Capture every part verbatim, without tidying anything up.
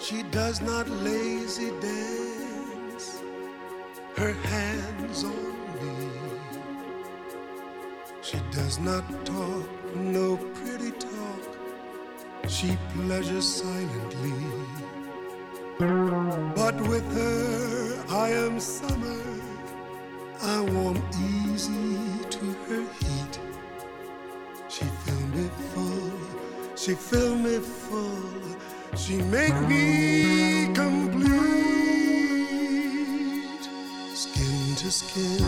She does not lazy dance her hands on me. She does not talk no pretty talk. She pleasures silently. But with her I am summer. I warm easy to her heat. She fill me full. She fill me full. She make me complete. Skin to skin,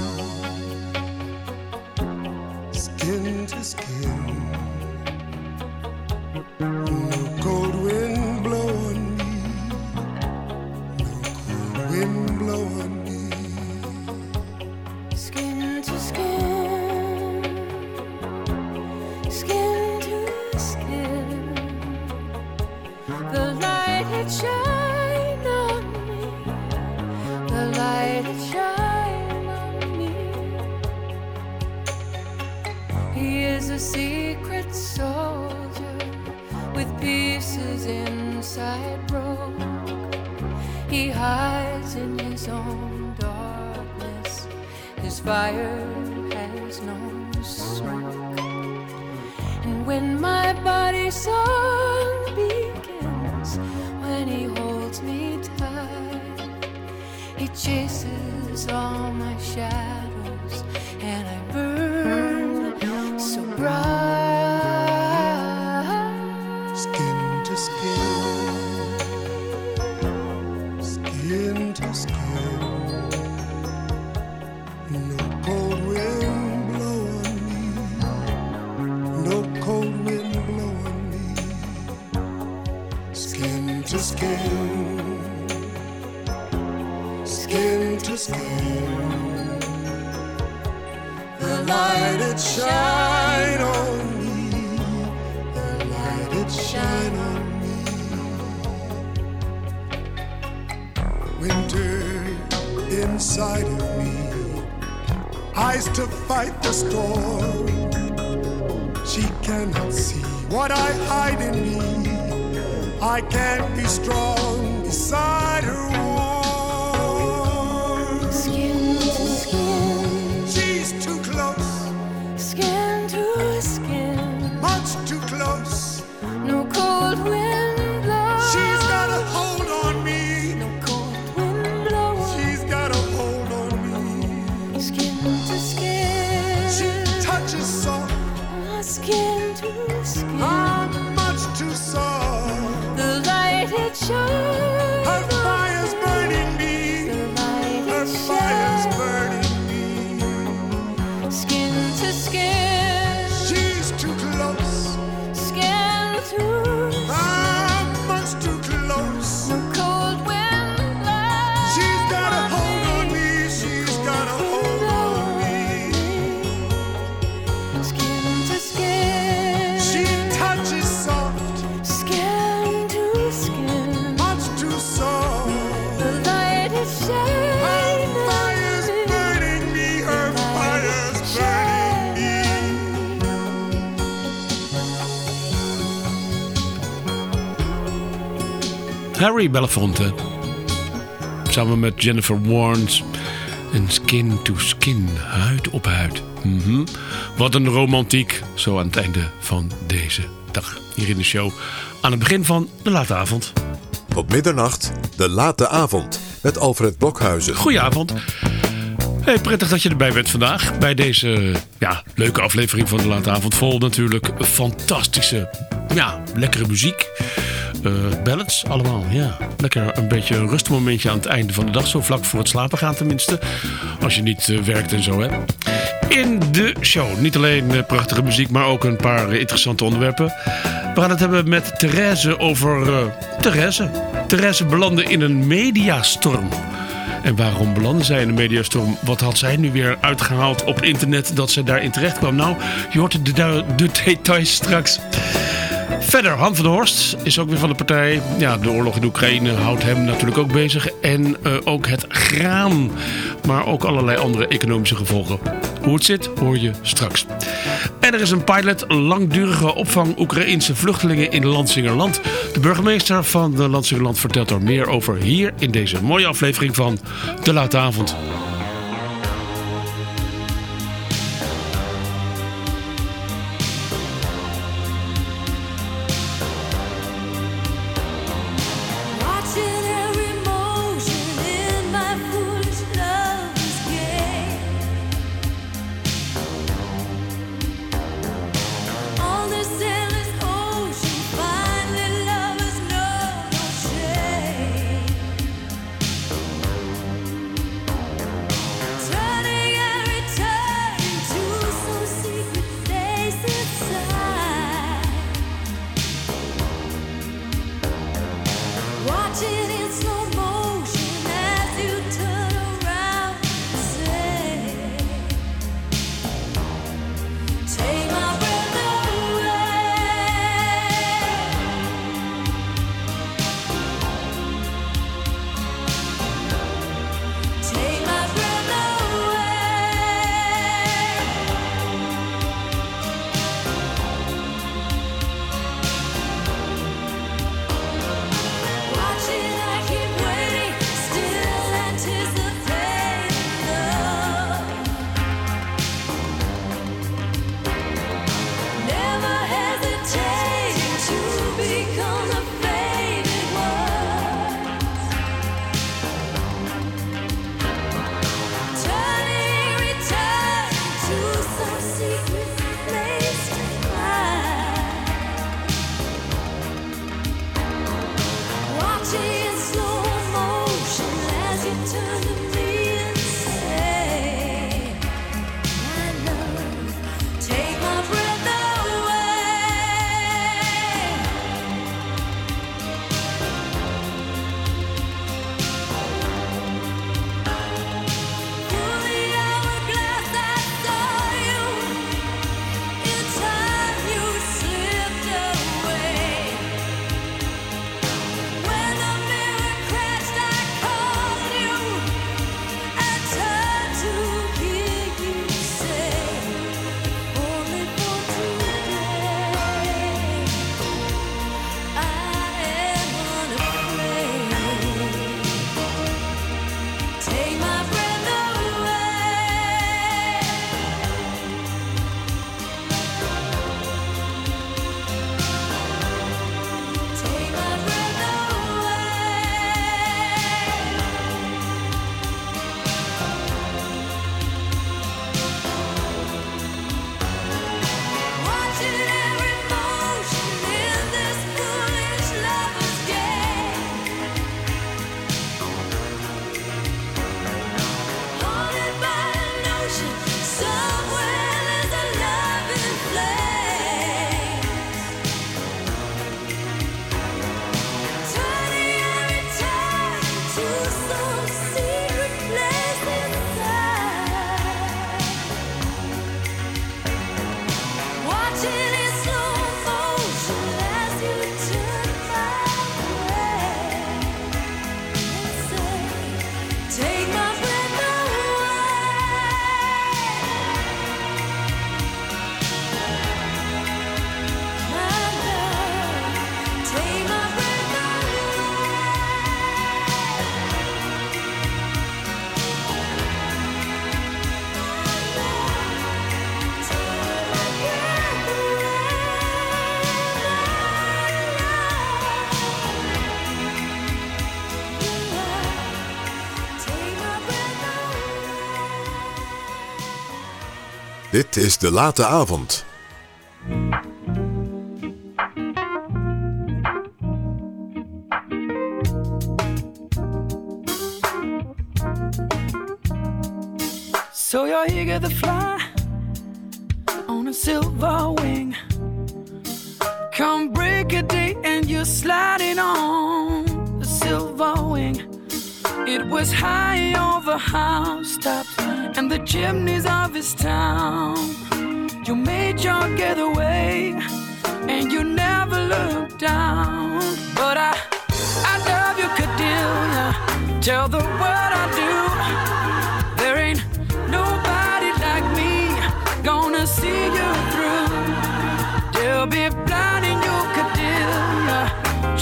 skin to skin. No cold wind blow on me. No cold wind blow on me. Skin to skin, skin to skin. The light it shine on me. The light it shine on me. He is a secret soldier with pieces inside broke. He hides in his own darkness. His fire has no smoke. And when my body song begins, when he holds me tight, he chases all my shadows, and I burn so bright. Skin to skin, skin to skin. No cold wind blow on me. No cold wind blow on me. Skin to skin, skin to skin. The light it shine on me. The light it shine on me. Winter inside of me, eyes to fight the storm. She cannot see what I hide in me. I can't be strong beside her warm. Skin to skin, She's too close, skin to skin. much too close. No cold wind blows. She's got a hold on me. No cold wind blows. She's got a hold on me. Skin to skin. She touches soft. Skin to skin. I'm much too soft. The light it shines. Her fire's burning me. The light Her it fire's shines. burning me. Skin to skin. She's too close. Skin to skin. I'm much too close. No cold wind blows. She's got a hold on me. She's got a hold on me. Skin to skin. She touches soft. Skin to skin. Much too soft. The light it shines. Her fire's burning me. Her fire's burning me. Harry Belafonte, samen met Jennifer Warnes en Skin to Skin, huid op huid. Mhm. Wat een romantiek, zo aan het einde van deze dag hier in de show. Aan het begin van de late avond. Tot middernacht, de late avond, met Alfred Blokhuizen. Goedenavond. Hey, prettig dat je erbij bent vandaag. Bij deze ja, leuke aflevering van de late avond. Vol natuurlijk fantastische, ja, lekkere muziek. Uh, ballads allemaal, ja. Lekker een beetje een rustmomentje aan het einde van de dag. Zo vlak voor het slapen gaan tenminste. Als je niet uh, werkt en zo, hè. In de show. Niet alleen uh, prachtige muziek, maar ook een paar uh, interessante onderwerpen. We gaan het hebben met Therese over uh, Therese. Therese belandde in een mediastorm. En waarom belandde zij in een mediastorm? Wat had zij nu weer uitgehaald op internet dat ze daarin terecht kwam? Nou, je hoort de, de, de details straks. Verder, Han van der Horst is ook weer van de partij. Ja, de oorlog in Oekraïne houdt hem natuurlijk ook bezig. En uh, ook het graan. Maar ook allerlei andere economische gevolgen. Hoe het zit hoor je straks. En er is een pilot langdurige opvang Oekraïense vluchtelingen in Lansingerland. De burgemeester van de Lansingerland vertelt er meer over hier in deze mooie aflevering van De Late Avond. Dit is De Late Avond. So you're eager to fly on a silver wing. Come break a day and you're sliding on the silver wing. It was high over housetops and the chimneys of his town. You made your getaway and you never looked down. But I, I love you, Cordelia. Tell the world I do. There ain't nobody like me.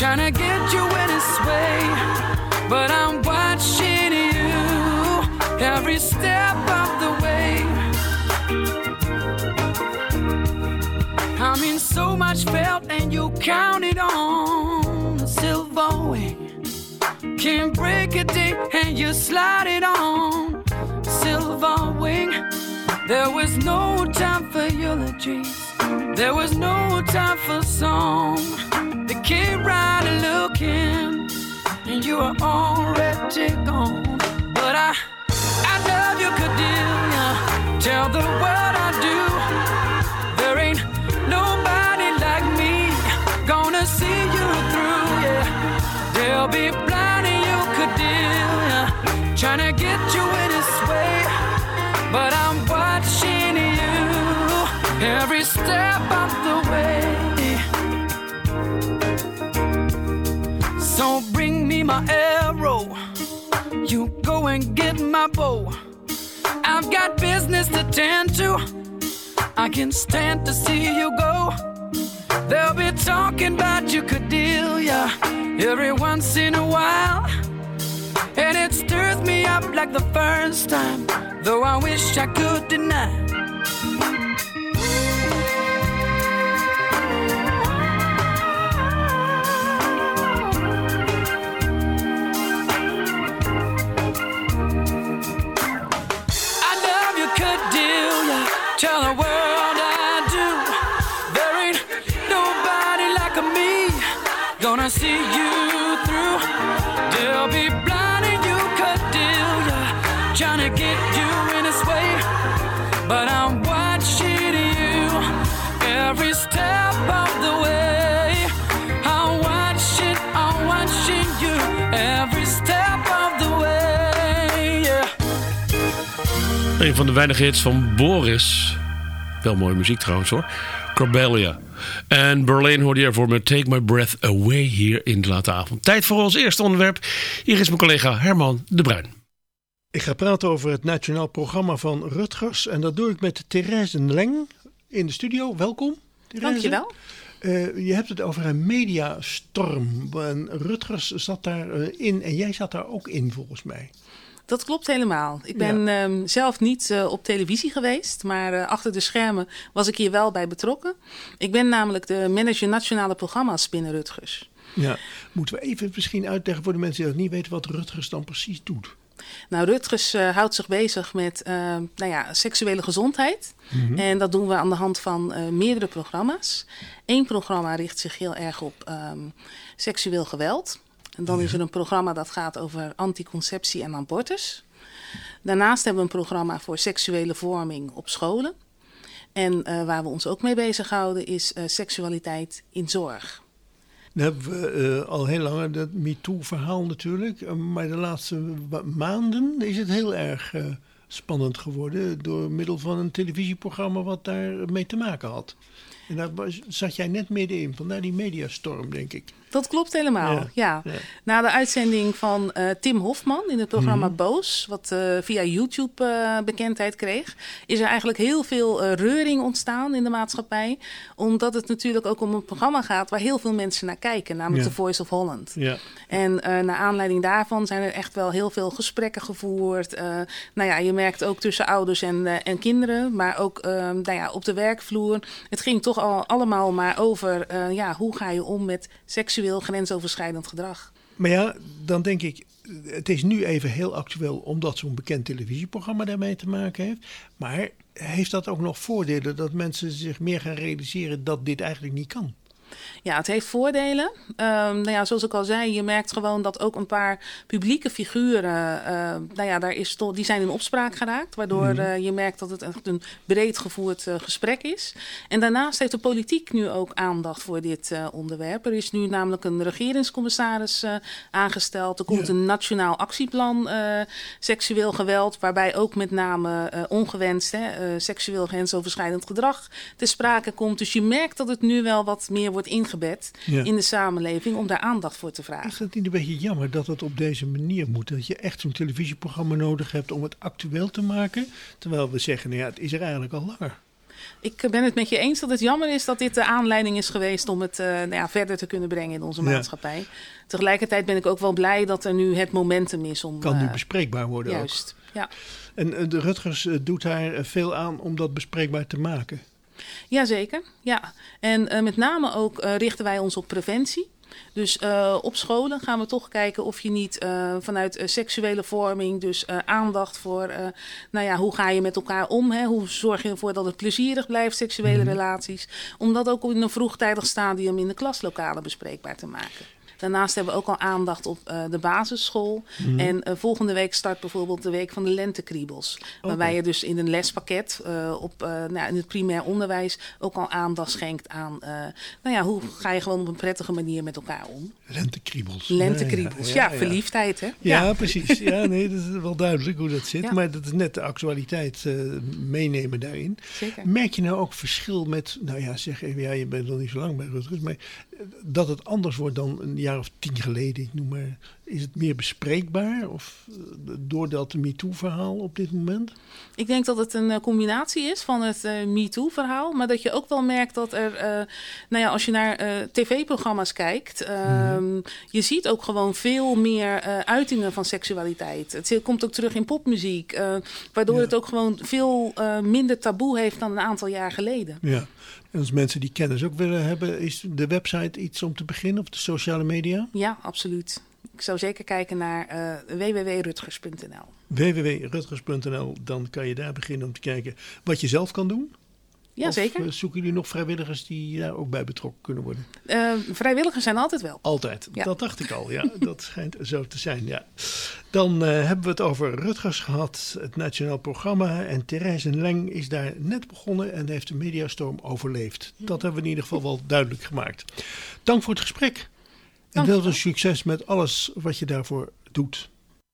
trying to get you in his way. But I'm watching you every step of the way. I mean, so much felt and you counted on a silver wing. Can't break a day and you slide it on a silver wing. There was no time for eulogies. There was no time for song. They came right looking and you were already gone. But I, I love you, Cordelia. Tell the world I do. There ain't nobody like me gonna see you through, yeah. They'll be blinding you, Cordelia, trying to get you in his way. But I'm watching you every step of the way. So bring me my arrow, you go and get my bow. I've got business to tend to, I can't stand to see you go. They'll be talking about you, Cordelia, every once in a while. And it stirs me up like the first time, though I wish I could deny. I love you, Cordelia, tell the world I do. There ain't nobody like me gonna see you through. They'll be blinding you, Cordelia, trying to get you in his way. But I'm watching you every step of the way. I'm watching, I'm watching you every step of the way, yeah. Een van de weinige hits van Boris. Wel mooie muziek trouwens hoor. Cordelia. En Berlin hoorde je ervoor met Take My Breath Away hier in de late avond. Tijd voor ons eerste onderwerp. Hier is mijn collega Herman de Bruin. Ik ga praten over het Nationaal Programma van Rutgers. En dat doe ik met Therese Leng in de studio. Welkom, Therese. Dankjewel. Uh, je hebt het over een mediastorm. En Rutgers zat daarin uh, in en jij zat daar ook in volgens mij. Dat klopt helemaal. Ik ben ja. um, zelf niet uh, op televisie geweest, maar uh, achter de schermen was ik hier wel bij betrokken. Ik ben namelijk de manager nationale programma's binnen Rutgers. Ja, moeten we even misschien uitleggen voor de mensen die dat niet weten wat Rutgers dan precies doet? Nou, Rutgers uh, houdt zich bezig met uh, nou ja, seksuele gezondheid. Mm-hmm. En dat doen we aan de hand van uh, meerdere programma's. Eén programma richt zich heel erg op um, seksueel geweld. En dan is er een programma dat gaat over anticonceptie en abortus. Daarnaast hebben we een programma voor seksuele vorming op scholen. En uh, waar we ons ook mee bezighouden is uh, seksualiteit in zorg. Dan hebben we uh, al heel lang dat MeToo-verhaal natuurlijk. Uh, maar de laatste maanden is het heel erg uh, spannend geworden door middel van een televisieprogramma wat daar mee te maken had. En daar zat jij net middenin, vandaar die mediastorm, denk ik. Dat klopt helemaal, ja. ja. ja. Na de uitzending van uh, Tim Hofman in het programma mm-hmm. Boos, wat uh, via YouTube uh, bekendheid kreeg, is er eigenlijk heel veel uh, reuring ontstaan in de maatschappij. Omdat het natuurlijk ook om een programma gaat waar heel veel mensen naar kijken, namelijk ja. The Voice of Holland. Ja. En uh, naar aanleiding daarvan zijn er echt wel heel veel gesprekken gevoerd. Uh, nou ja, je merkt ook tussen ouders en, uh, en kinderen, maar ook uh, nou ja, op de werkvloer. Het ging toch al allemaal maar over uh, ja, hoe ga je om met seksueel grensoverschrijdend gedrag. Maar ja, dan denk ik, het is nu even heel actueel omdat zo'n bekend televisieprogramma daarmee te maken heeft. Maar heeft dat ook nog voordelen dat mensen zich meer gaan realiseren dat dit eigenlijk niet kan? Ja, het heeft voordelen. Um, nou ja, zoals ik al zei, je merkt gewoon dat ook een paar publieke figuren, uh, nou ja, daar is to- die zijn in opspraak geraakt. Waardoor mm-hmm. uh, je merkt dat het echt een breed gevoerd uh, gesprek is. En daarnaast heeft de politiek nu ook aandacht voor dit uh, onderwerp. Er is nu namelijk een regeringscommissaris uh, aangesteld. Er komt ja. een nationaal actieplan uh, seksueel geweld, waarbij ook met name uh, ongewenst hè, uh, seksueel grensoverschrijdend gedrag te sprake komt. Dus je merkt dat het nu wel wat meer wordt ingebed ja. in de samenleving om daar aandacht voor te vragen. Is dat niet een beetje jammer dat het op deze manier moet? Dat je echt zo'n televisieprogramma nodig hebt om het actueel te maken? Terwijl we zeggen, nou ja, het is er eigenlijk al langer. Ik ben het met je eens dat het jammer is dat dit de aanleiding is geweest om het uh, nou ja, verder te kunnen brengen in onze Ja. maatschappij. Tegelijkertijd ben ik ook wel blij dat er nu het momentum is om... Kan nu uh, bespreekbaar worden Juist, ja. ook. En uh, de Rutgers uh, doet daar uh, veel aan om dat bespreekbaar te maken. Jazeker, ja. En uh, met name ook uh, richten wij ons op preventie. Dus uh, op scholen gaan we toch kijken of je niet uh, vanuit uh, seksuele vorming, dus uh, aandacht voor, uh, nou ja, hoe ga je met elkaar om? Hè? Hoe zorg je ervoor dat het plezierig blijft, seksuele mm-hmm. relaties? Om dat ook in een vroegtijdig stadium in de klaslokalen bespreekbaar te maken. Daarnaast hebben we ook al aandacht op uh, de basisschool. Mm-hmm. En uh, volgende week start bijvoorbeeld de week van de lentekriebels. Okay. Waarbij je dus in een lespakket uh, op, uh, nou, in het primair onderwijs ook al aandacht schenkt aan... Uh, nou ja, hoe ga je gewoon op een prettige manier met elkaar om? Lentekriebels. Lentekriebels, ja, ja, ja, ja. Verliefdheid, hè? Ja, ja. Precies. Ja, nee, dat is wel duidelijk hoe dat zit. Ja. Maar dat is net de actualiteit uh, meenemen daarin. Zeker. Merk je nou ook verschil met... Nou ja, zeg even, ja, je bent nog niet zo lang bij Rutgers, maar dat het anders wordt dan een jaar of tien geleden, ik noem maar. Is het meer bespreekbaar of door dat MeToo-verhaal op dit moment? Ik denk dat het een combinatie is van het uh, MeToo-verhaal, maar dat je ook wel merkt dat er, uh, nou ja, als je naar uh, tv-programma's kijkt, uh, mm. je ziet ook gewoon veel meer uh, uitingen van seksualiteit. Het komt ook terug in popmuziek, uh, waardoor ja. het ook gewoon veel uh, minder taboe heeft dan een aantal jaar geleden. Ja. En als mensen die kennis ook willen hebben, is de website iets om te beginnen of de sociale media? Ja, absoluut. Ik zou zeker kijken naar uh, w w w punt rutgers punt n l. w w w punt rutgers punt n l, dan kan je daar beginnen om te kijken wat je zelf kan doen. Ja, of zeker. Uh, zoeken jullie nog vrijwilligers die daar ook bij betrokken kunnen worden? Uh, vrijwilligers zijn altijd wel. Altijd, ja. Dat dacht ik al. Ja, dat schijnt zo te zijn. Ja. Dan uh, hebben we het over Rutgers gehad, het nationaal programma. En Therese Leng is daar net begonnen en heeft de mediastorm overleefd. Dat hebben we in ieder geval wel duidelijk gemaakt. Dank voor het gesprek. En heel veel succes met alles wat je daarvoor doet.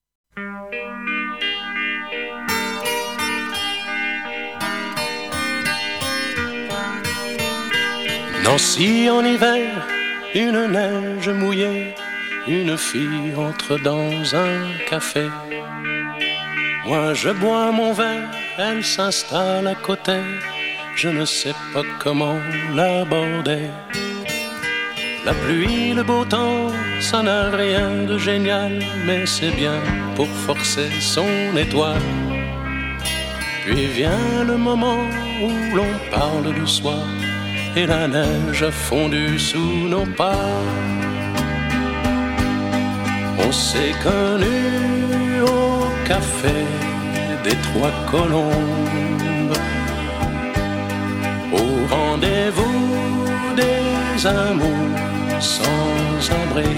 Nancy en hiver, une neige mouillée, une fille entre dans un café. Moi je bois mon verre, elle s'installe à côté, je ne sais pas comment l'aborder. La pluie, le beau temps, ça n'a rien de génial, mais c'est bien pour forcer son étoile. Puis vient le moment où l'on parle du soir, et la neige a fondu sous nos pas. On s'est connus au café des Trois Colombes, au rendez-vous des amours sans abri.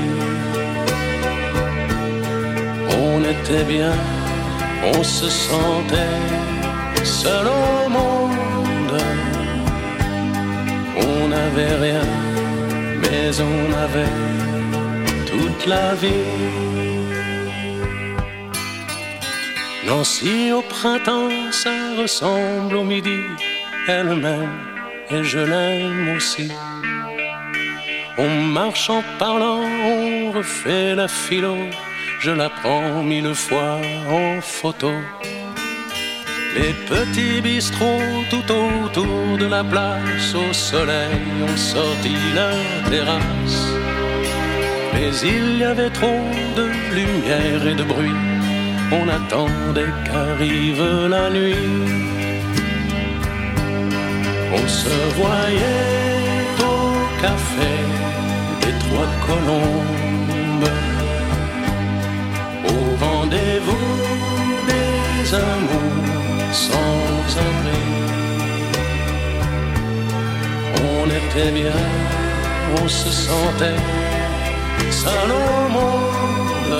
On était bien, on se sentait seul au monde. On n'avait rien, mais on avait toute la vie. Nancy au printemps, ça ressemble au midi. Elle m'aime et je l'aime aussi. On marche en parlant, on refait la philo. Je la prends mille fois en photo. Les petits bistrots tout autour de la place, au soleil ont sorti leur terrasse. Mais il y avait trop de lumière et de bruit, on attendait qu'arrive la nuit. On se voyait au café des Trois Colombes, au rendez-vous des amours sans abri. On était bien, on se sentait seul au monde.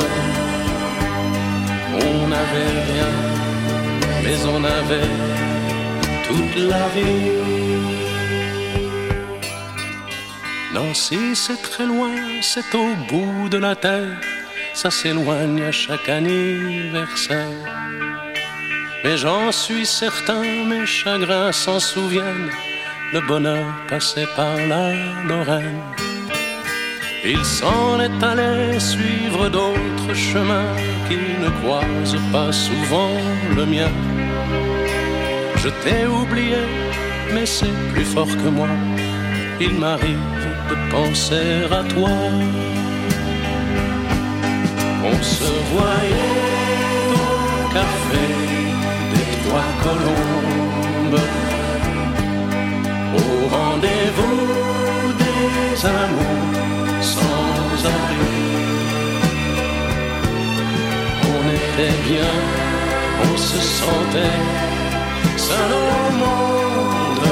On n'avait rien, mais on avait toute la vie. Nancy, c'est très loin, c'est au bout de la terre. Ça s'éloigne à chaque anniversaire. Mais j'en suis certain, mes chagrins s'en souviennent. Le bonheur passait par la Lorraine. Il s'en est allé suivre d'autres chemins qui ne croisent pas souvent le mien. Je t'ai oublié, mais c'est plus fort que moi. Il m'arrive de penser à toi. On se voyait au café des Trois Colombes, au rendez-vous des amours sans abri. On était bien, on se sentait seul au monde.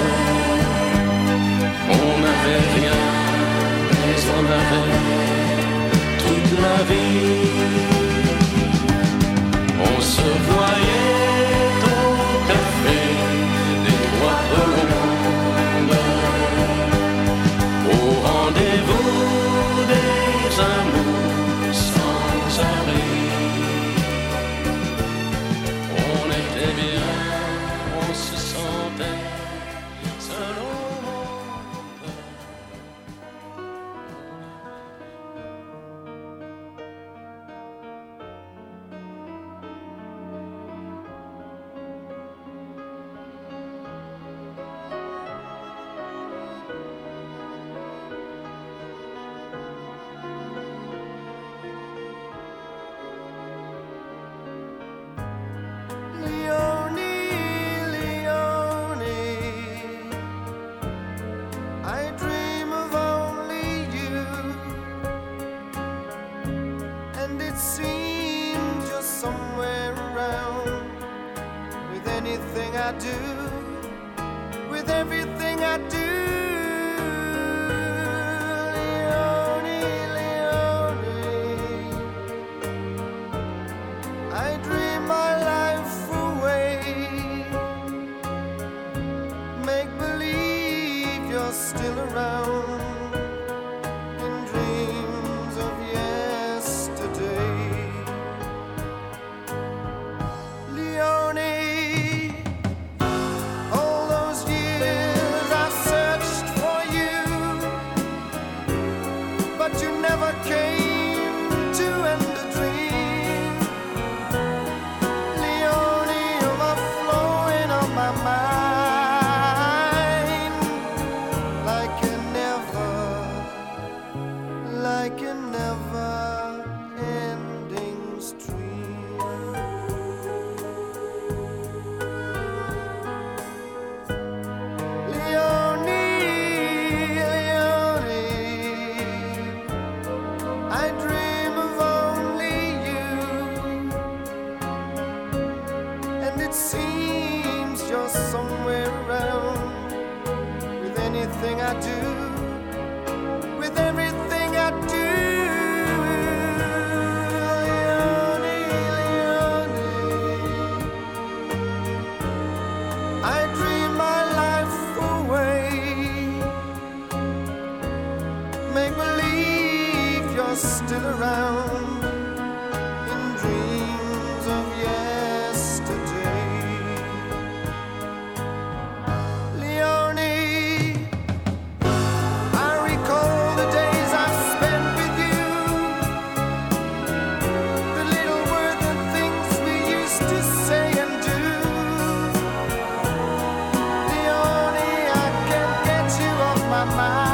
On n'avait rien, mais on avait toute la vie. On se voyait au café des Trois Colombes, au rendez-vous des amours sans abri. On était bien, on se sentait seul au monde. I do, with everything I do. Leone, Leone, I dream my life away. Make believe you're still around in dreams of yesterday. Leone, came to end the dream. Leone, you're overflowing on my mind, like a never, like a never ending stream. Leone, I dream of only you, and it seems you're somewhere around with anything I do, with everything I do. Leone, Leone, I dream my life away. Make believe you're still around in dreams of yesterday. Leone, I recall the days I've spent with you, the little words and things we used to say and do. Leone, I can't get you off my mind.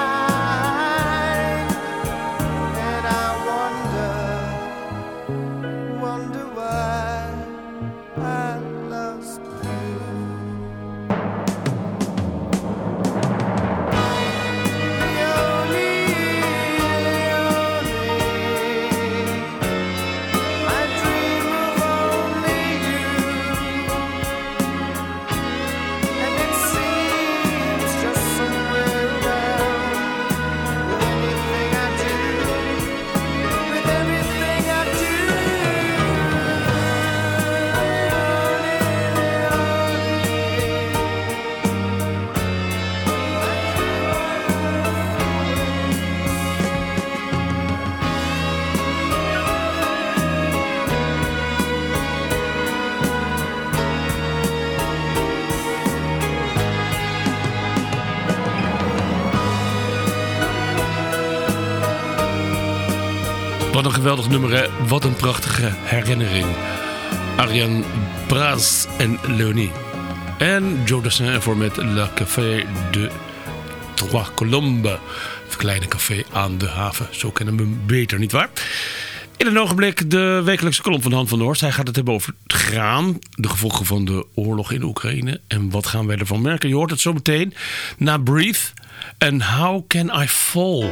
Wat een geweldig nummer, hè? Wat een prachtige herinnering. Ariane Braz en Leone. En Joe Dassin voor met Le Café de Trois Colombes. Het kleine café aan de haven. Zo kennen we hem beter, nietwaar? In een ogenblik de wekelijkse column van Han van der Horst. Hij gaat het hebben over het graan. De gevolgen van de oorlog in Oekraïne. En wat gaan wij ervan merken? Je hoort het zo meteen na Breathe. En How Can I Fall?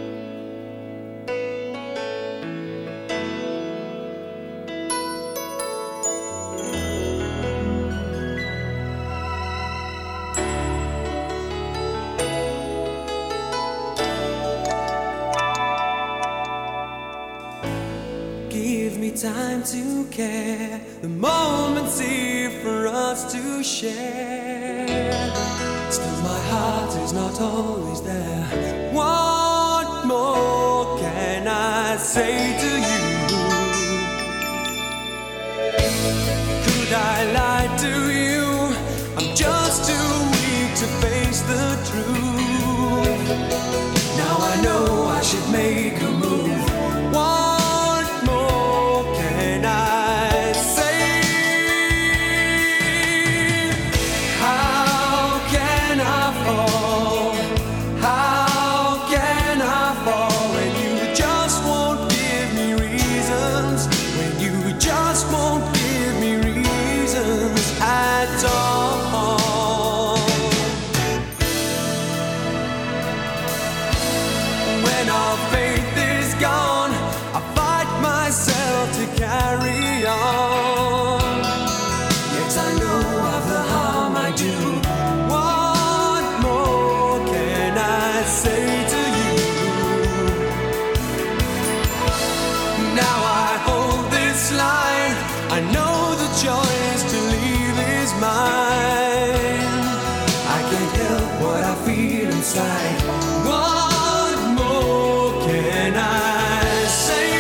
Time to care, the moment's here for us to share. Still my heart is not always there. What more can I say to you? Could I lie to you? I'm just too weak to face the truth. Now I know I should make a move. What carry on. Yet I know of the harm I do. What more can I say to you? Now I hold this line. I know the choice to leave is mine. I can't help what I feel inside. What more can I say?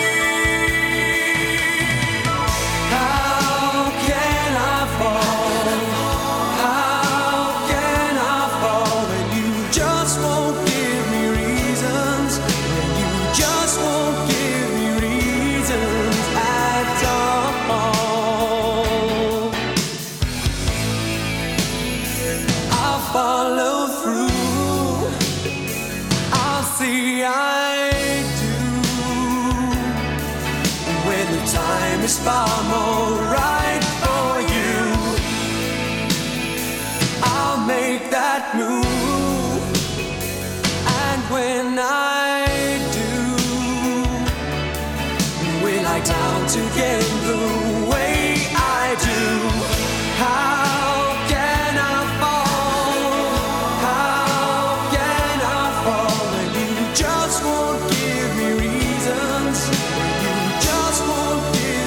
Is far more right for you. I'll make that move, and when I do, will I down to get the way I do? How can I fall? How can I fall when you just won't give me reasons? When you just won't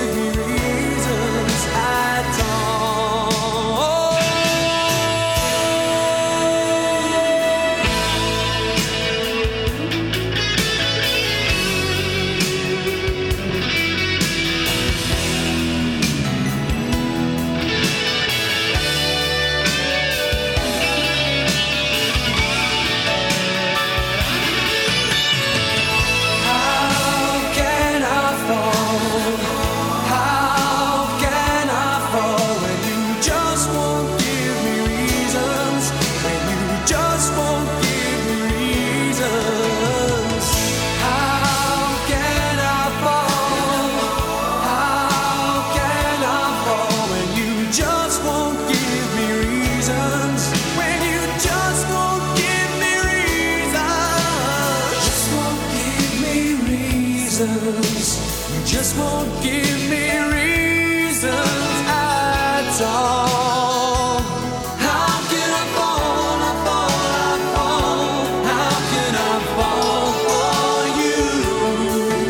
just won't give me reasons at all. How can I fall, I fall, I fall? How can I fall for you?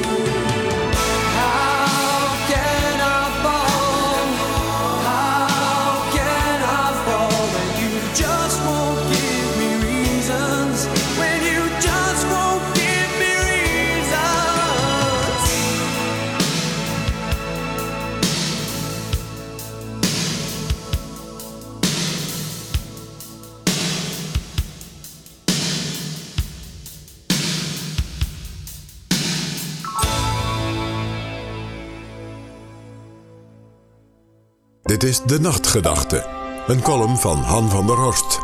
How can I fall? How can I fall when you just won't give me reasons? When you just won't give me reasons? Dit is De Nachtgedachte. Een column van Han van der Horst.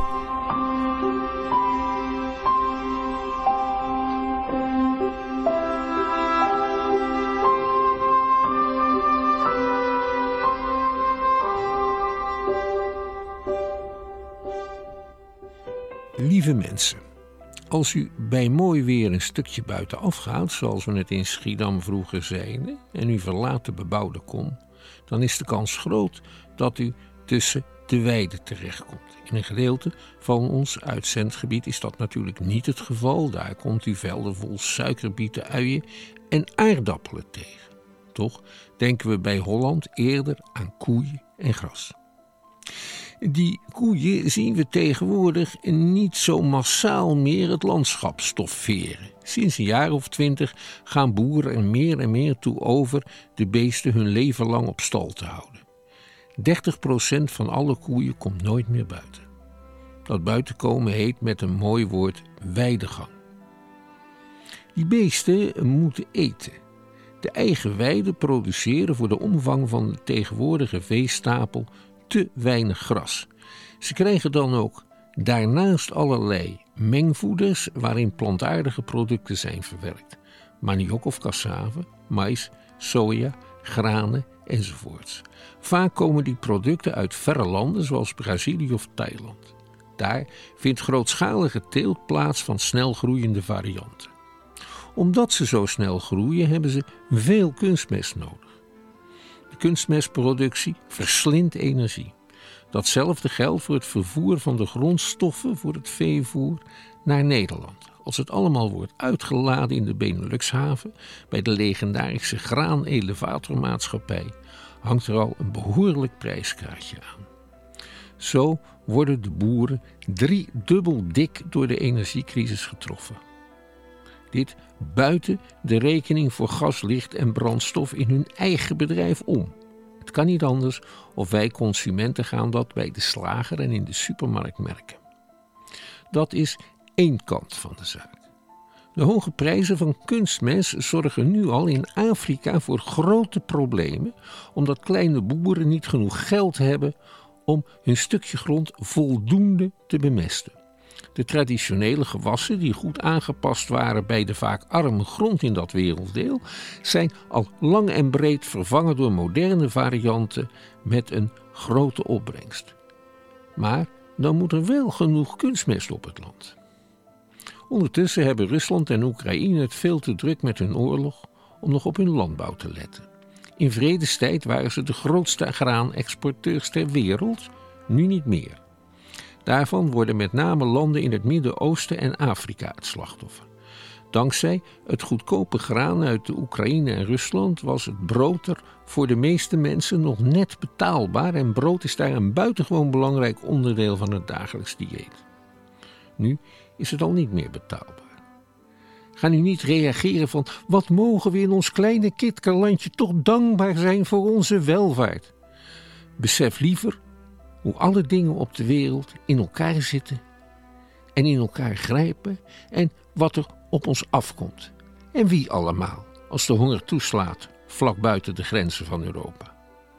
Lieve mensen, als u bij mooi weer een stukje buitenaf gaat, zoals we het in Schiedam vroeger zeiden, en u verlaat de bebouwde kom, dan is de kans groot dat u tussen de weiden terechtkomt. In een gedeelte van ons uitzendgebied is dat natuurlijk niet het geval. Daar komt u velden vol suikerbieten, uien en aardappelen tegen. Toch denken we bij Holland eerder aan koeien en gras. Die koeien zien we tegenwoordig niet zo massaal meer het landschap stofferen. Sinds een jaar of twintig gaan boeren er meer en meer toe over de beesten hun leven lang op stal te houden. dertig procent van alle koeien komt nooit meer buiten. Dat buitenkomen heet met een mooi woord weidegang. Die beesten moeten eten. De eigen weiden produceren voor de omvang van de tegenwoordige veestapel te weinig gras. Ze krijgen dan ook daarnaast allerlei mengvoeders waarin plantaardige producten zijn verwerkt. Maniok of cassave, mais, soja, granen enzovoorts. Vaak komen die producten uit verre landen zoals Brazilië of Thailand. Daar vindt grootschalige teelt plaats van snel groeiende varianten. Omdat ze zo snel groeien hebben ze veel kunstmest nodig. De kunstmestproductie verslindt energie. Datzelfde geldt voor het vervoer van de grondstoffen voor het veevoer naar Nederland. Als het allemaal wordt uitgeladen in de Beneluxhaven bij de legendarische graan-elevatormaatschappij, hangt er al een behoorlijk prijskaartje aan. Zo worden de boeren driedubbel dik door de energiecrisis getroffen. Dit buiten de rekening voor gas, licht en brandstof in hun eigen bedrijf om. Het kan niet anders of wij consumenten gaan dat bij de slager en in de supermarkt merken. Dat is één kant van de zaak. De hoge prijzen van kunstmest zorgen nu al in Afrika voor grote problemen, omdat kleine boeren niet genoeg geld hebben om hun stukje grond voldoende te bemesten. De traditionele gewassen die goed aangepast waren bij de vaak arme grond in dat werelddeel, zijn al lang en breed vervangen door moderne varianten met een grote opbrengst. Maar dan moet er wel genoeg kunstmest op het land. Ondertussen hebben Rusland en Oekraïne het veel te druk met hun oorlog om nog op hun landbouw te letten. In vredestijd waren ze de grootste graanexporteurs ter wereld, nu niet meer. Daarvan worden met name landen in het Midden-Oosten en Afrika het slachtoffer. Dankzij het goedkope graan uit de Oekraïne en Rusland was het brood er voor de meeste mensen nog net betaalbaar en brood is daar een buitengewoon belangrijk onderdeel van het dagelijks dieet. Nu is het al niet meer betaalbaar. Ga nu niet reageren van wat mogen we in ons kleine kitkerlandje toch dankbaar zijn voor onze welvaart. Besef liever hoe alle dingen op de wereld in elkaar zitten en in elkaar grijpen en wat er op ons afkomt. En wie allemaal, als de honger toeslaat, vlak buiten de grenzen van Europa.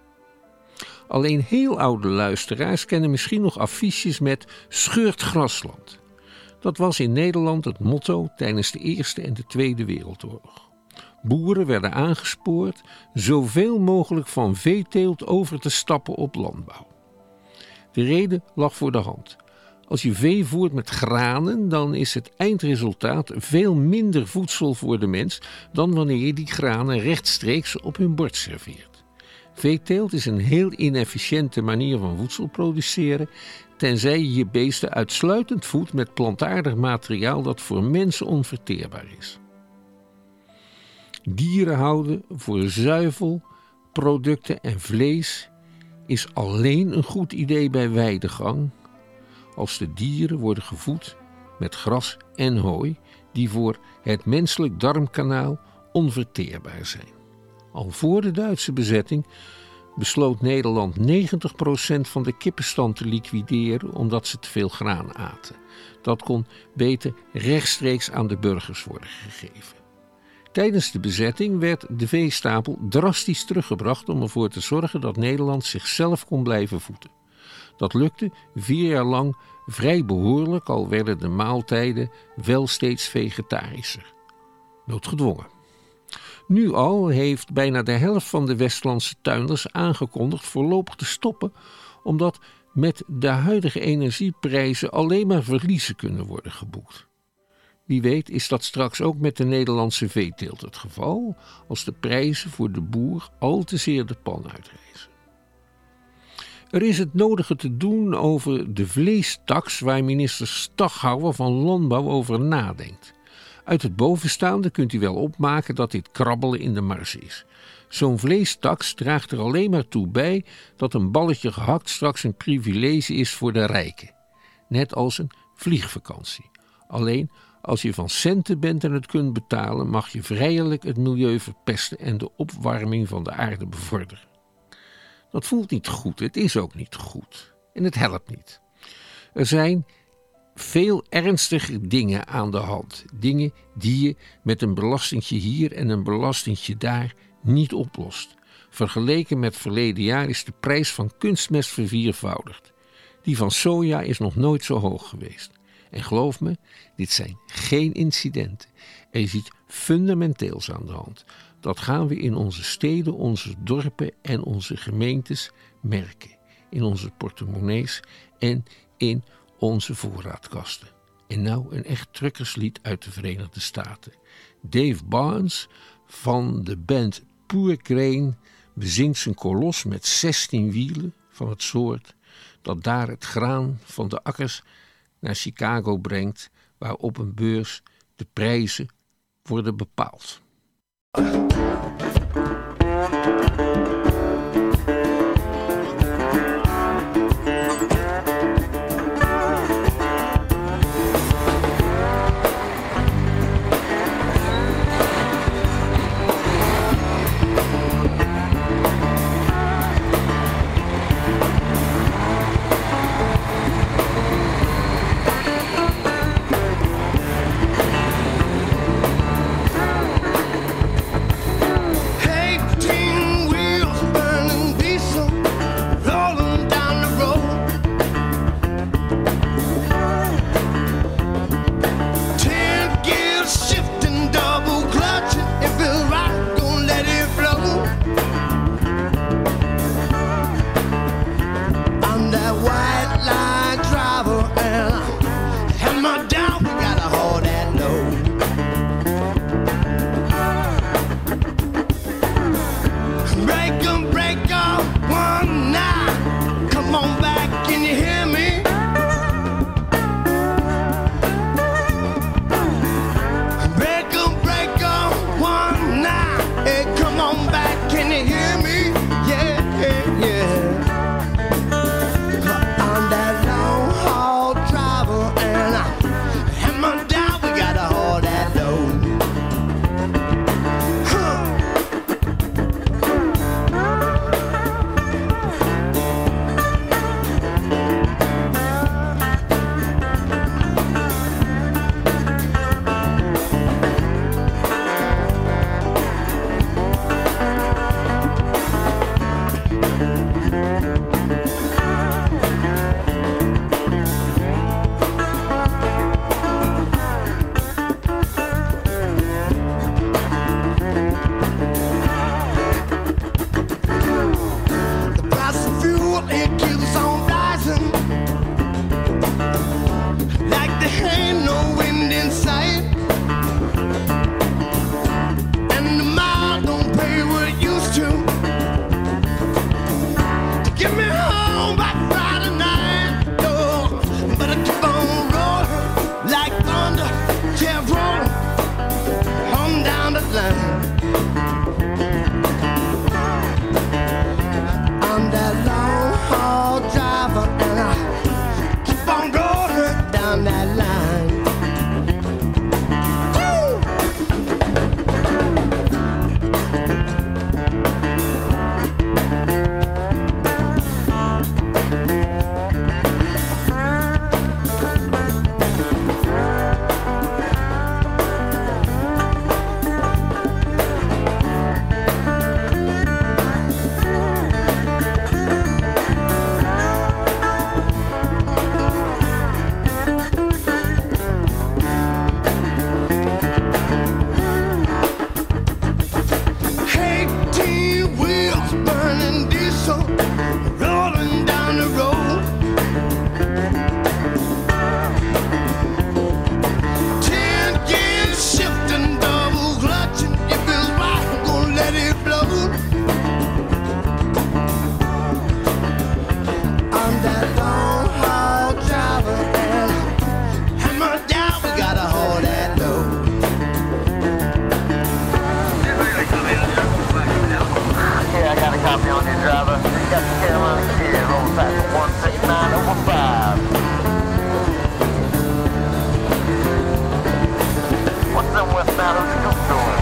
Alleen heel oude luisteraars kennen misschien nog affiches met scheurt grasland. Dat was in Nederland het motto tijdens de Eerste en de Tweede Wereldoorlog. Boeren werden aangespoord zoveel mogelijk van veeteelt over te stappen op landbouw. De reden lag voor de hand. Als je vee voert met granen, dan is het eindresultaat veel minder voedsel voor de mens dan wanneer je die granen rechtstreeks op hun bord serveert. Veeteelt is een heel inefficiënte manier van voedsel produceren, tenzij je je beesten uitsluitend voedt met plantaardig materiaal dat voor mensen onverteerbaar is. Dieren houden voor zuivel, producten en vlees is alleen een goed idee bij weidegang als de dieren worden gevoed met gras en hooi die voor het menselijk darmkanaal onverteerbaar zijn. Al voor de Duitse bezetting besloot Nederland negentig procent van de kippenstand te liquideren omdat ze te veel graan aten. Dat kon beter rechtstreeks aan de burgers worden gegeven. Tijdens de bezetting werd de veestapel drastisch teruggebracht om ervoor te zorgen dat Nederland zichzelf kon blijven voeden. Dat lukte vier jaar lang vrij behoorlijk, al werden de maaltijden wel steeds vegetarischer. Noodgedwongen. Nu al heeft bijna de helft van de Westlandse tuinders aangekondigd voorlopig te stoppen, omdat met de huidige energieprijzen alleen maar verliezen kunnen worden geboekt. Wie weet is dat straks ook met de Nederlandse veeteelt het geval, als de prijzen voor de boer al te zeer de pan uitreizen. Er is het nodige te doen over de vleestaks waar minister Staghouwer van Landbouw over nadenkt. Uit het bovenstaande kunt u wel opmaken dat dit krabbelen in de mars is. Zo'n vleestaks draagt er alleen maar toe bij dat een balletje gehakt straks een privilege is voor de rijken. Net als een vliegvakantie. Alleen als je van centen bent en het kunt betalen, mag je vrijelijk het milieu verpesten en de opwarming van de aarde bevorderen. Dat voelt niet goed, het is ook niet goed. En het helpt niet. Er zijn veel ernstiger dingen aan de hand. Dingen die je met een belastingje hier en een belastingje daar niet oplost. Vergeleken met verleden jaar is de prijs van kunstmest verviervoudigd. Die van soja is nog nooit zo hoog geweest. En geloof me, dit zijn geen incidenten. Er is iets fundamenteels aan de hand. Dat gaan we in onze steden, onze dorpen en onze gemeentes merken. In onze portemonnees en in onze voorraadkasten. En nou een echt truckerslied uit de Verenigde Staten. Dave Barnes van de band Poor Crane bezingt zijn kolos met zestien wielen van het soort dat daar het graan van de akkers naar Chicago brengt, waar op een beurs de prijzen worden bepaald. Thank I'm that long haul driver and hammer down, we gotta hold that low. Yeah, I got a copy on your driver. You got the Carolina here, roll back one six nine over five. What's up, westbound? Who's the scoop doing?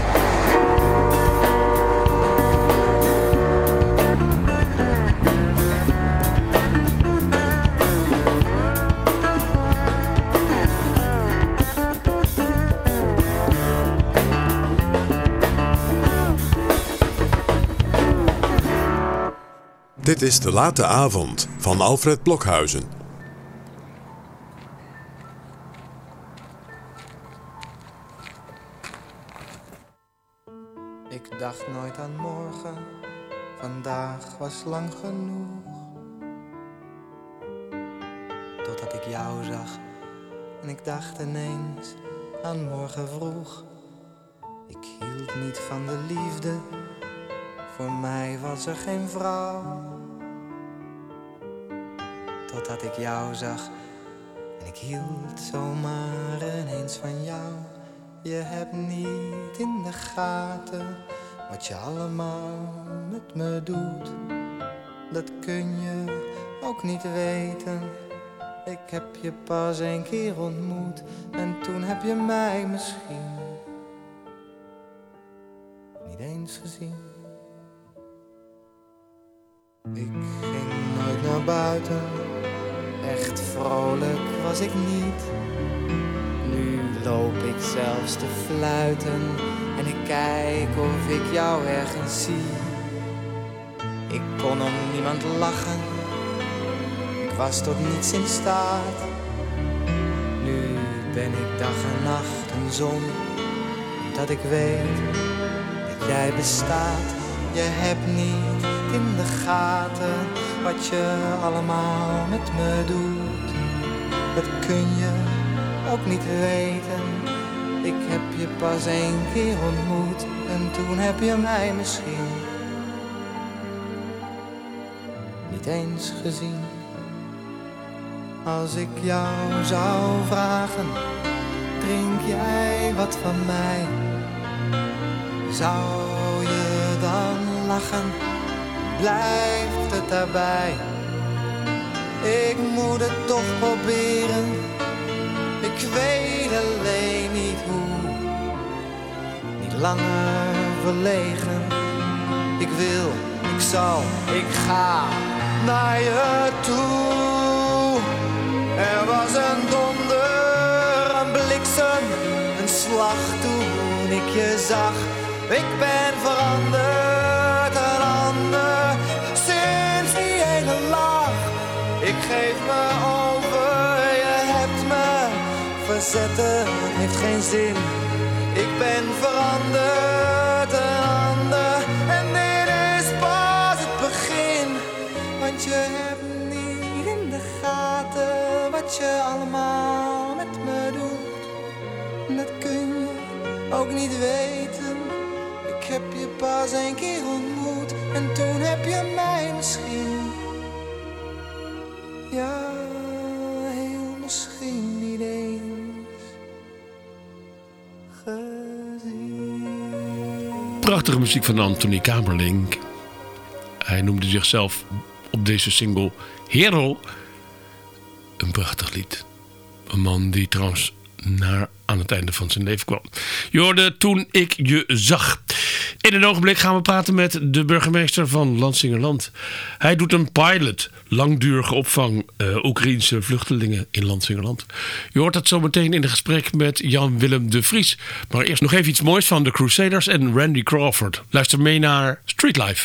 Dit is De Late Avond van Alfred Blokhuizen. Ik dacht nooit aan morgen, vandaag was lang genoeg. Totdat ik jou zag en ik dacht ineens aan morgen vroeg. Ik hield niet van de liefde, voor mij was er geen vrouw. Totdat ik jou zag en ik hield zomaar ineens van jou. Je hebt niet in de gaten wat je allemaal met me doet. Dat kun je ook niet weten. Ik heb je pas een keer ontmoet en toen heb je mij misschien niet eens gezien. Ik ging nooit naar buiten, echt vrolijk was ik niet. Nu loop ik zelfs te fluiten en ik kijk of ik jou ergens zie. Ik kon om niemand lachen, ik was tot niets in staat. Nu ben ik dag en nacht een zon, dat ik weet dat jij bestaat. Je hebt niet in de gaten wat je allemaal met me doet. Dat kun je ook niet weten. Ik heb je pas één keer ontmoet en toen heb je mij misschien niet eens gezien. Als ik jou zou vragen, drink jij wat van mij? Zou je dan lachen? Blijft het daarbij? Ik moet het toch proberen. Ik weet alleen niet hoe. Niet langer verlegen. Ik wil, ik zal, ik ga naar je toe. Er was een donder, een bliksem, een slag toen ik je zag. Ik ben veranderd, een ander, sinds die ene lach. Ik geef me over, je hebt me verzetten, heeft geen zin. Ik ben veranderd, een ander, en dit is pas het begin. Want je hebt niet in de gaten wat je allemaal met me doet. Dat kun je ook niet weten. Ik heb je pas een keer ontmoet en toen heb je mij misschien, ja, heel misschien niet eens gezien. Prachtige muziek van Anthony Kamerling. Hij noemde zichzelf op deze single Hero. Een prachtig lied. Een man die trouwens naar aan het einde van zijn leven kwam. Je hoorde Toen ik je zag. In een ogenblik gaan we praten met de burgemeester van Lansingerland. Hij doet een pilot, langdurige opvang uh, Oekraïense vluchtelingen in Lansingerland. Je hoort dat zo meteen in een gesprek met Jan-Willem de Vries. Maar eerst nog even iets moois van de Crusaders en Randy Crawford. Luister mee naar Street Life.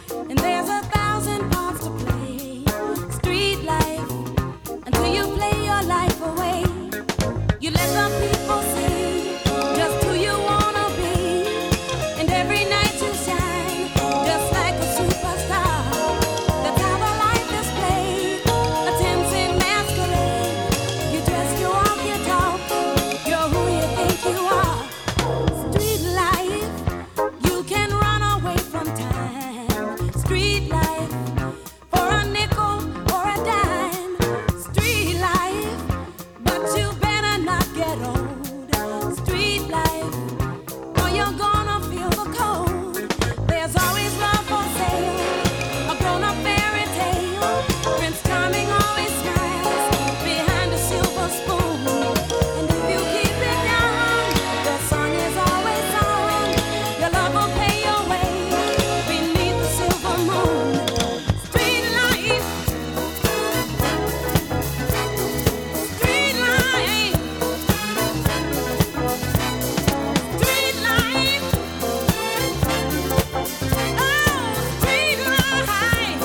Play your your life away. You let the people see just who you wanna be, and every night you shine just like a superstar. That's how the life is played, a tempting masquerade. You dress, you walk, you talk, you're who you think you are. Street life, you can run away from time. Street life, for a nickel or a dime. Street life, but you better not get old. Street life, or you're gonna feel the cold. There's always love for sale, a grown-up fairy tale. Prince Charming always smiles behind a silver spoon. And if you keep it young, your song is always sung. Your love will pay your way beneath the silver moon. Street life, street life, street life. Oh, street life.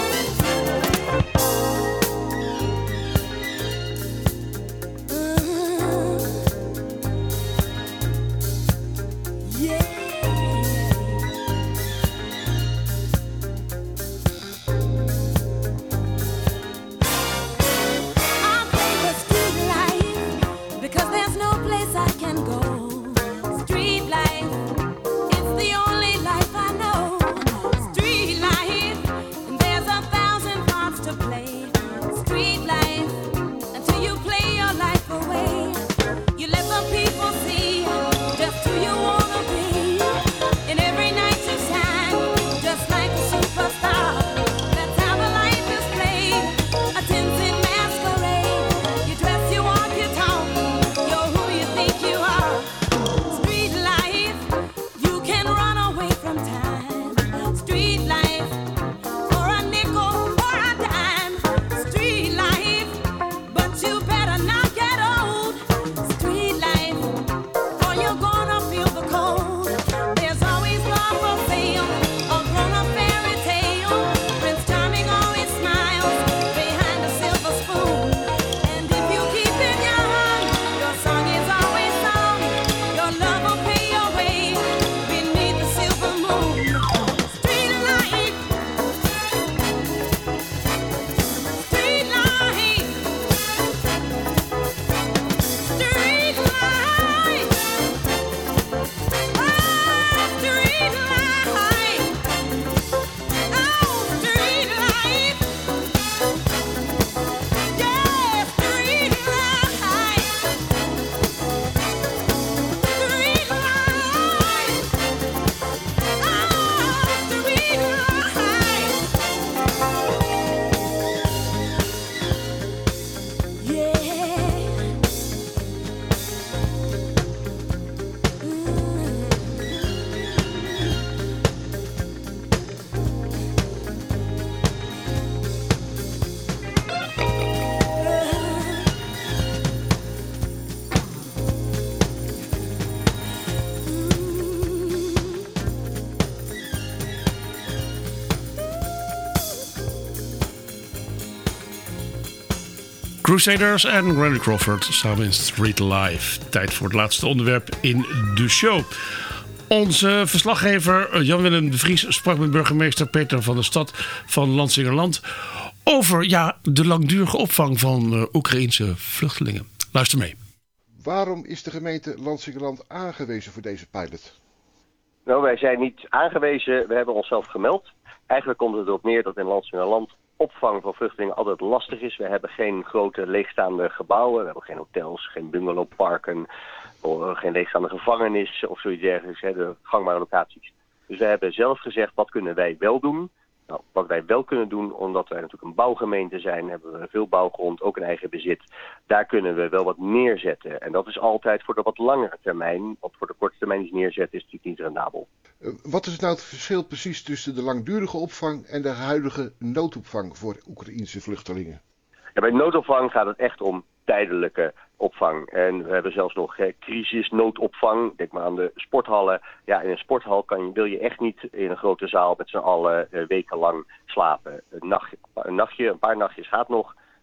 I'll play the street life because there's no place I can go. Street life, it's the only life I know. Street life, and there's a thousand parts to play. Street life, until you play your life away. You let the people see just who you wanna be, and every night you shine just like a superstar. That's how the life is played, a tempting masquerade. You dress, you walk, you talk, you're who you think you are. Street life, you can run away from time. Street life, for a nickel or a dime. Street life, but you better not get old. Street life, or you're gonna feel the cold. There's always love for sale, a grown-up fairy tale. Prince Charming always smiles behind a silver spoon. And if you keep it young, your song is always sung. Your love will pay your way beneath the silver moon. Street life, street life, street life. Oh, street life. Oh, street life. Yeah, street life. Street life. Oh, street life. Yeah. Crusaders en Randy Crawford samen in Street Life. Tijd voor het laatste onderwerp in de show. Onze verslaggever Jan-Willem de Vries sprak met burgemeester Peter van der Stad van Lansingerland over ja, de langdurige opvang van uh, Oekraïense vluchtelingen. Luister mee. Waarom is de gemeente Lansingerland aangewezen voor deze pilot? Nou, wij zijn niet aangewezen, we hebben onszelf gemeld. Eigenlijk komt het erop neer dat in Lansingerland opvang van vluchtelingen altijd lastig is. We hebben geen grote leegstaande gebouwen, we hebben geen hotels, geen bungalowparken, geen leegstaande gevangenis of zoiets dergelijks, hè, de gangbare locaties. Dus we hebben zelf gezegd, wat kunnen wij wel doen? Nou, wat wij wel kunnen doen, omdat wij natuurlijk een bouwgemeente zijn, hebben we veel bouwgrond, ook in eigen bezit. Daar kunnen we wel wat neerzetten. En dat is altijd voor de wat langere termijn. Want voor de korte termijn iets neerzetten is natuurlijk niet rendabel. Uh, wat is nou het verschil precies tussen de langdurige opvang en de huidige noodopvang voor Oekraïense vluchtelingen? Ja, bij noodopvang gaat het echt om tijdelijke opvang. En we hebben zelfs nog eh, crisisnoodopvang. Denk maar aan de sporthallen. Ja, in een sporthal kan je, wil je echt niet in een grote zaal met z'n allen eh, wekenlang slapen. Een, nacht, een nachtje, een paar nachtjes gaat nog. Maar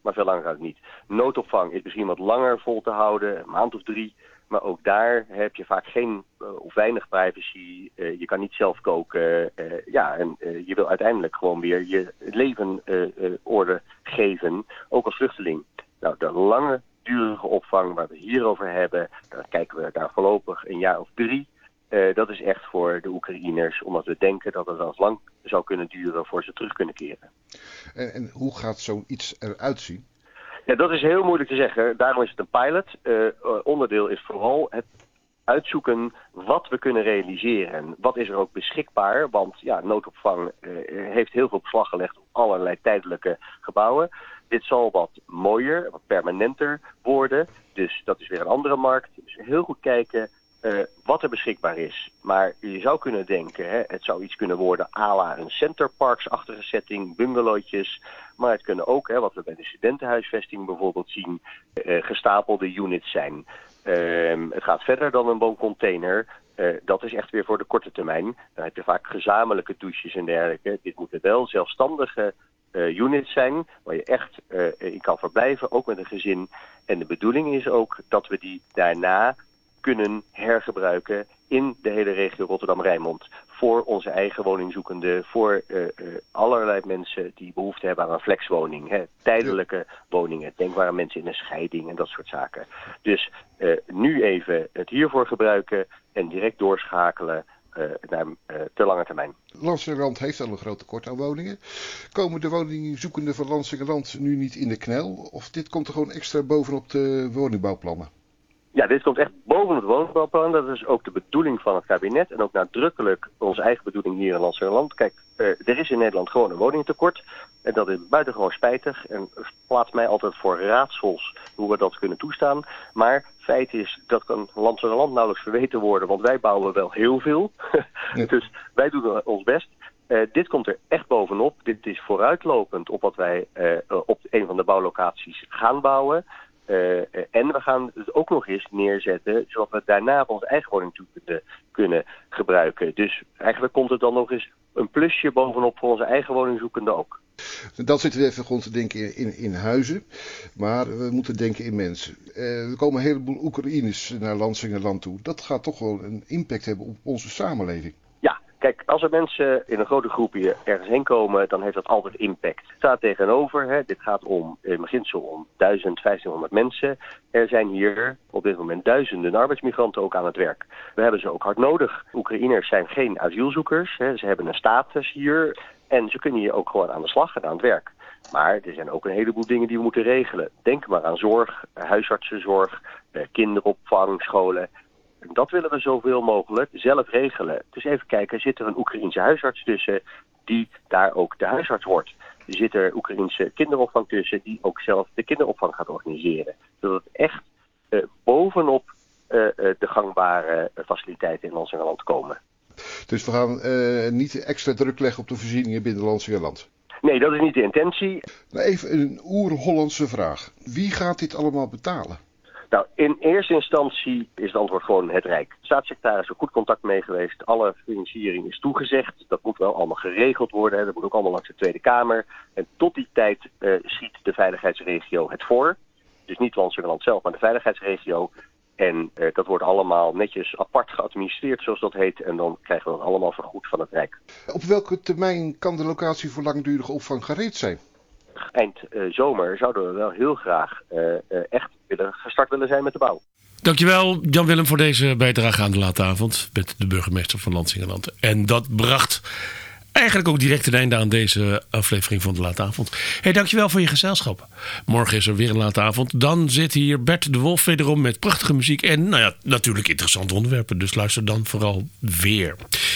maar veel langer gaat het niet. Noodopvang is misschien wat langer vol te houden, een maand of drie. Maar ook daar heb je vaak geen uh, of weinig privacy. Uh, je kan niet zelf koken. Uh, ja, en uh, je wil uiteindelijk gewoon weer je leven uh, uh, orde geven, ook als vluchteling. Nou, de lange, durige opvang waar we hier over hebben, daar kijken we daar voorlopig een jaar of drie. Uh, dat is echt voor de Oekraïners, omdat we denken dat het wel eens lang zou kunnen duren voor ze terug kunnen keren. En, en hoe gaat zoiets eruit zien? Ja, dat is heel moeilijk te zeggen. Daarom is het een pilot. Uh, onderdeel is vooral het uitzoeken wat we kunnen realiseren. Wat is er ook beschikbaar? Want ja, noodopvang uh, heeft heel veel beslag gelegd op allerlei tijdelijke gebouwen. Dit zal wat mooier, wat permanenter worden. Dus dat is weer een andere markt. Dus heel goed kijken uh, wat er beschikbaar is. Maar je zou kunnen denken, hè, het zou iets kunnen worden à la een centerparks-achtige setting, bungalowtjes. Maar het kunnen ook, hè, wat we bij de studentenhuisvesting bijvoorbeeld zien, uh, gestapelde units zijn. Uh, het gaat verder dan een wooncontainer. Uh, dat is echt weer voor de korte termijn. Dan heb je vaak gezamenlijke douches en dergelijke. Dit moeten wel zelfstandige uh, units zijn, waar je echt uh, in kan verblijven, ook met een gezin. En de bedoeling is ook dat we die daarna kunnen hergebruiken in de hele regio Rotterdam-Rijnmond. Voor onze eigen woningzoekenden, voor uh, uh, allerlei mensen die behoefte hebben aan een flexwoning. Hè, tijdelijke woningen, denk aan mensen in een scheiding en dat soort zaken. Dus uh, nu even het hiervoor gebruiken en direct doorschakelen uh, naar uh, te lange termijn. Lansingerland heeft al een groot tekort aan woningen. Komen de woningzoekenden van Lansingerland nu niet in de knel? Of dit komt er gewoon extra bovenop de woningbouwplannen? Ja, dit komt echt boven het woningbouwplan. Dat is ook de bedoeling van het kabinet en ook nadrukkelijk onze eigen bedoeling hier in Lansingerland. Kijk, uh, er is in Nederland gewoon een woningtekort en dat is buitengewoon spijtig en plaatst mij altijd voor raadsels hoe we dat kunnen toestaan. Maar feit is, dat kan Lansingerland nauwelijks verweten worden, want wij bouwen wel heel veel. Ja. Dus wij doen ons best. Uh, dit komt er echt bovenop. Dit is vooruitlopend op wat wij uh, op een van de bouwlocaties gaan bouwen. Uh, en we gaan het ook nog eens neerzetten, zodat we het daarna voor onze eigen woningzoekenden kunnen gebruiken. Dus eigenlijk komt er dan nog eens een plusje bovenop voor onze eigen woningzoekenden ook. Dan zitten we even gewoon te denken in, in huizen, maar we moeten denken in mensen. Uh, er komen een heleboel Oekraïners naar Lansingerland toe. Dat gaat toch wel een impact hebben op onze samenleving. Kijk, als er mensen in een grote groep hier ergens heen komen, dan heeft dat altijd impact. Het staat tegenover, hè, dit gaat om, in beginsel om duizend, vijftienhonderd mensen. Er zijn hier op dit moment duizenden arbeidsmigranten ook aan het werk. We hebben ze ook hard nodig. Oekraïners zijn geen asielzoekers, hè, ze hebben een status hier en ze kunnen hier ook gewoon aan de slag en aan het werk. Maar er zijn ook een heleboel dingen die we moeten regelen. Denk maar aan zorg, huisartsenzorg, kinderopvang, scholen. En dat willen we zoveel mogelijk zelf regelen. Dus even kijken, zit er een Oekraïense huisarts tussen die daar ook de huisarts wordt? Zit er Oekraïense kinderopvang tussen die ook zelf de kinderopvang gaat organiseren? Zodat het echt uh, bovenop uh, uh, de gangbare uh, faciliteiten in Lansingerland komen. Dus we gaan uh, niet extra druk leggen op de voorzieningen binnen Lansingerland? Nee, dat is niet de intentie. Nou, even een oer-Hollandse vraag. Wie gaat dit allemaal betalen? Nou, in eerste instantie is het antwoord gewoon het Rijk. De staatssecretaris is er goed contact mee geweest. Alle financiering is toegezegd. Dat moet wel allemaal geregeld worden. Hè. Dat moet ook allemaal langs de Tweede Kamer. En tot die tijd uh, schiet de veiligheidsregio het voor. Dus niet Lansingerland zelf, maar de veiligheidsregio. En uh, dat wordt allemaal netjes apart geadministreerd, zoals dat heet. En dan krijgen we dat allemaal vergoed van het Rijk. Op welke termijn kan de locatie voor langdurige opvang gereed zijn? Eind uh, zomer zouden we wel heel graag uh, uh, echt willen, gestart willen zijn met de bouw. Dankjewel Jan-Willem voor deze bijdrage aan de late avond met de burgemeester van Lansingerland. En dat bracht eigenlijk ook direct een einde aan deze aflevering van de late avond. Hey, dankjewel voor je gezelschap. Morgen is er weer een late avond. Dan zit hier Bert de Wolf wederom met prachtige muziek en nou ja, natuurlijk interessante onderwerpen. Dus luister dan vooral weer.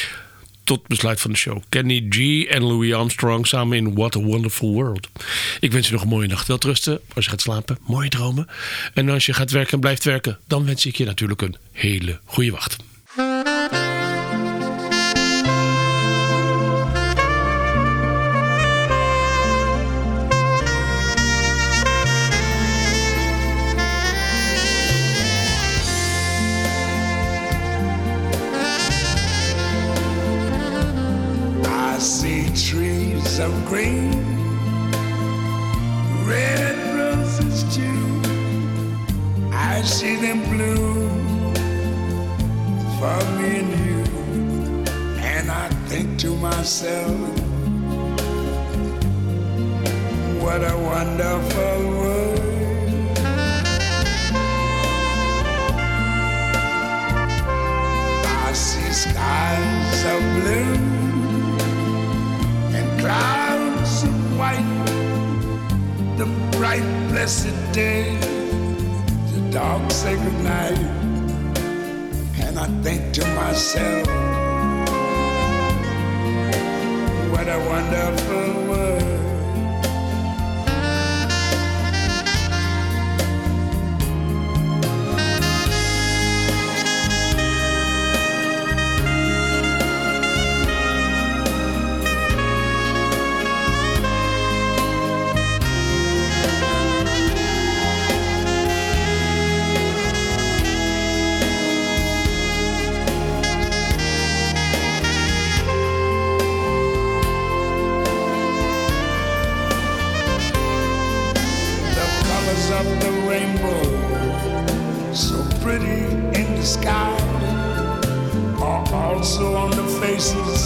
Tot besluit van de show. Kenny G en Louis Armstrong samen in What a Wonderful World. Ik wens je nog een mooie nacht. Welterusten. Als je gaat slapen, mooie dromen. En als je gaat werken en blijft werken, dan wens ik je natuurlijk een hele goede wacht. Trees of green, red roses. I see them blue for me and you, and I think to myself, what a wonderful world. I see skies of blue and clouds of white, the bright blessed day, the dark sacred night, and I think to myself, what a wonderful world. Pretty in the sky are also on the faces